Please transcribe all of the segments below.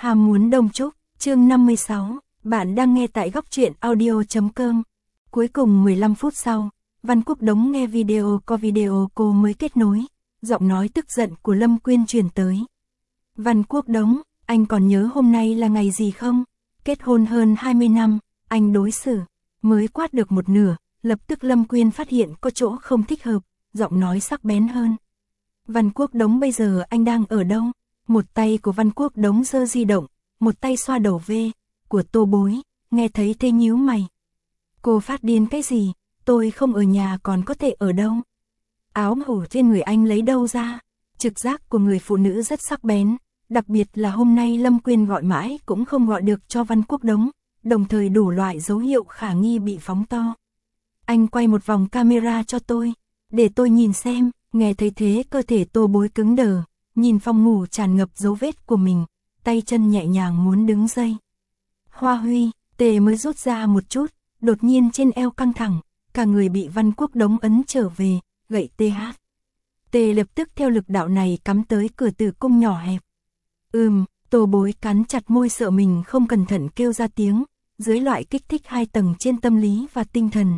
Ham muốn đông trúc, chương 56, bạn đang nghe tại góc truyện audio.com. Cuối cùng 15 phút sau, Văn Quốc Đống nghe video có video cô mới kết nối, giọng nói tức giận của Lâm Quyên truyền tới. Văn Quốc Đống, anh còn nhớ hôm nay là ngày gì không? Kết hôn hơn 20 năm, anh đối xử, mới quát được một nửa, lập tức Lâm Quyên phát hiện có chỗ không thích hợp, giọng nói sắc bén hơn. Văn Quốc Đống bây giờ anh đang ở đâu? Một tay của Văn Quốc Đống giơ di động, một tay xoa đầu V của Tô Bối, nghe thấy thế nhíu mày. Cô phát điên cái gì? Tôi không ở nhà còn có thể ở đâu? Áo ngủ trên người anh lấy đâu ra? Trực giác của người phụ nữ rất sắc bén, đặc biệt là hôm nay Lâm Quyên gọi mãi cũng không gọi được cho Văn Quốc Đống, đồng thời đủ loại dấu hiệu khả nghi bị phóng to. Anh quay một vòng camera cho tôi, để tôi nhìn xem. Nghe thấy thế cơ thể Tô Bối cứng đờ, nhìn phòng ngủ tràn ngập dấu vết của mình, tay chân nhẹ nhàng muốn đứng dậy. Hoa Huy, Tề mới rút ra một chút, đột nhiên trên eo căng thẳng, cả người bị Văn Quốc Đống ấn trở về, gậy TH. Tề lập tức theo lực đạo này cắm tới cửa tử cung nhỏ hẹp. Tô Bối cắn chặt môi sợ mình không cẩn thận kêu ra tiếng, dưới loại kích thích 2 tầng trên tâm lý và tinh thần,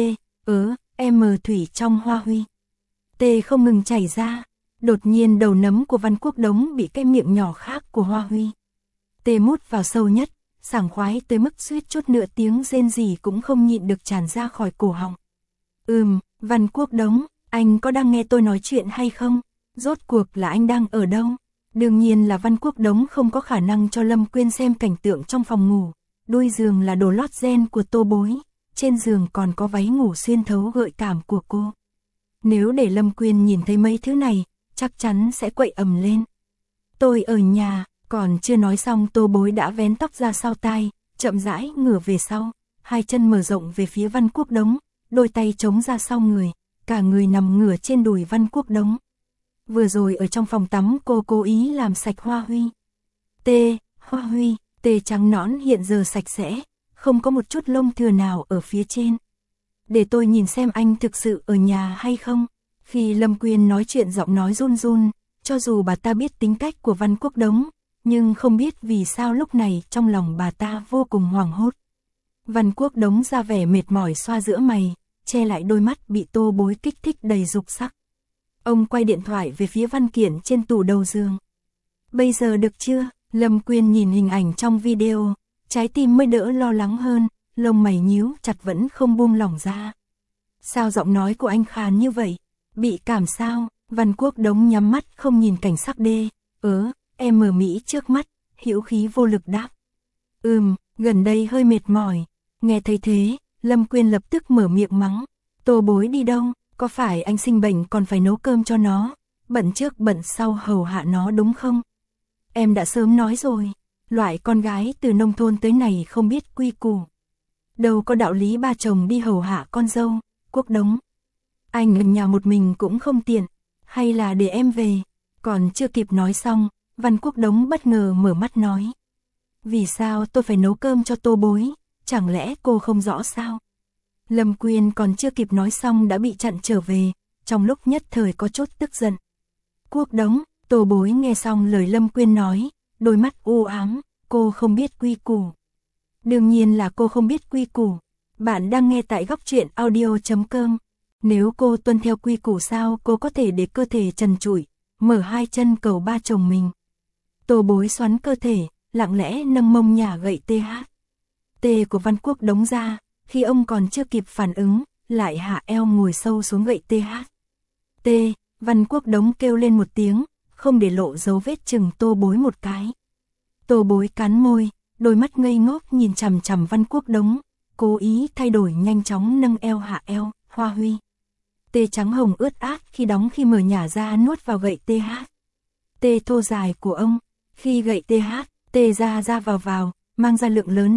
M thủy trong Hoa Huy. Tê không ngừng chảy ra, đột nhiên đầu nấm của Văn Quốc Đống bị cái miệng nhỏ khác của Hoa Huy. Tê mút vào sâu nhất, sảng khoái tới mức suýt chút nữa tiếng rên rỉ cũng không nhịn được tràn ra khỏi cổ họng. Văn Quốc Đống, anh có đang nghe tôi nói chuyện hay không? Rốt cuộc là anh đang ở đâu? Đương nhiên là Văn Quốc Đống không có khả năng cho Lâm Quyên xem cảnh tượng trong phòng ngủ. Đuôi giường là đồ lót ren của Tô Bối, trên giường còn có váy ngủ xuyên thấu gợi cảm của cô. Nếu để Lâm Quyên nhìn thấy mấy thứ này, chắc chắn sẽ quậy ầm lên. Tôi ở nhà, còn chưa nói xong Tô Bối đã vén tóc ra sau tai, chậm rãi ngửa về sau, 2 chân mở rộng về phía Văn Quốc Đống, đôi tay chống ra sau người, cả người nằm ngửa trên đùi Văn Quốc Đống. Vừa rồi ở trong phòng tắm cô cố ý làm sạch Hoa Huy. Hoa Huy, tê trắng nõn hiện giờ sạch sẽ, không có một chút lông thừa nào ở phía trên. Để tôi nhìn xem anh thực sự ở nhà hay không. Khi Lâm Quyên nói chuyện giọng nói run run, cho dù bà ta biết tính cách của Văn Quốc Đống, nhưng không biết vì sao lúc này trong lòng bà ta vô cùng hoảng hốt. Văn Quốc Đống ra vẻ mệt mỏi xoa giữa mày, che lại đôi mắt bị Tô Bối kích thích đầy dục sắc. Ông quay điện thoại về phía văn kiện trên tủ đầu giường. Bây giờ được chưa? Lâm Quyên nhìn hình ảnh trong video, trái tim mới đỡ lo lắng hơn, lông mày nhíu chặt vẫn không buông lỏng ra. Sao giọng nói của anh khàn như vậy? Bị cảm sao? Văn Quốc Đống nhắm mắt không nhìn cảnh sắc M Mỹ trước mắt, hữu khí vô lực đáp. Gần đây hơi mệt mỏi. Nghe thấy thế, Lâm Quyên lập tức mở miệng mắng. Tô Bối đi đâu? Có phải anh sinh bệnh còn phải nấu cơm cho nó? Bận trước bận sau hầu hạ nó đúng không? Em đã sớm nói rồi, loại con gái từ nông thôn tới này không biết quy củ. Đâu có đạo lý ba chồng đi hầu hạ con dâu. Quốc Đống, anh ở nhà một mình cũng không tiện, hay là để em về? Còn chưa kịp nói xong, Văn Quốc Đống bất ngờ mở mắt nói. Vì sao tôi phải nấu cơm cho Tô Bối? Chẳng lẽ cô không rõ sao? Lâm Quyên còn chưa kịp nói xong đã bị chặn trở về, trong lúc nhất thời có chút tức giận. Quốc Đống, Tô Bối nghe xong lời Lâm Quyên nói, đôi mắt u ám, cô không biết quy củ. Đương nhiên là cô không biết quy củ. Bạn đang nghe tại góc truyện audio.com. Nếu cô tuân theo quy củ sao cô có thể để cơ thể trần trụi, mở 2 chân cầu ba chồng mình. Tô Bối xoắn cơ thể, lặng lẽ nâng mông nhả gậy TH. T của Văn Quốc Đống ra, khi ông còn chưa kịp phản ứng, lại hạ eo ngồi sâu xuống gậy TH. Văn Quốc Đống kêu lên một tiếng, không để lộ dấu vết chừng Tô Bối một cái. Tô Bối cắn môi, đôi mắt ngây ngốc nhìn chằm chằm Văn Quốc Đống, cố ý thay đổi nhanh chóng nâng eo hạ eo, Hoa Huy. Tê trắng hồng ướt át khi đóng khi mở nhả ra nuốt vào gậy TH. Tê thô dài của ông, khi gậy TH, tê ra vào, mang ra lượng lớn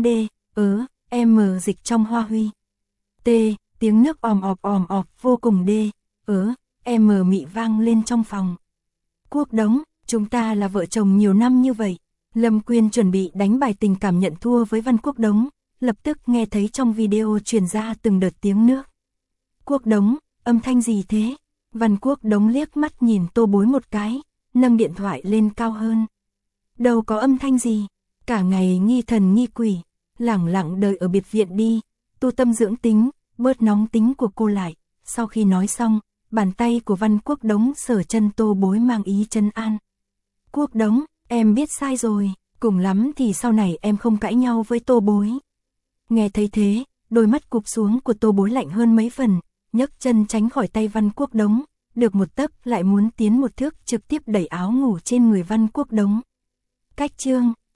M dịch trong Hoa Huy. Tiếng nước òm ọp vô cùng M mị vang lên trong phòng. Quốc Đống, chúng ta là vợ chồng nhiều năm như vậy. Lâm Quyên chuẩn bị đánh bài tình cảm nhận thua với Văn Quốc Đống, lập tức nghe thấy trong video truyền ra từng đợt tiếng nước. Quốc Đống, âm thanh gì thế? Văn Quốc Đống liếc mắt nhìn Tô Bối một cái, nâng điện thoại lên cao hơn. Đâu có âm thanh gì, Cả ngày nghi thần nghi quỷ, lẳng lặng đợi ở biệt viện đi, tu tâm dưỡng tính, bớt nóng tính của cô lại. Sau khi nói xong, bàn tay của Văn Quốc Đống sờ chân Tô Bối mang ý trấn an. Quốc Đống, em biết sai rồi, cùng lắm thì sau này em không cãi nhau với Tô Bối. Nghe thấy thế, đôi mắt cụp xuống của Tô Bối lạnh hơn mấy phần, nhấc chân tránh khỏi tay Văn Quốc Đống, được một tấc lại muốn tiến một thước trực tiếp đẩy áo ngủ trên người Văn Quốc Đống. Cách chương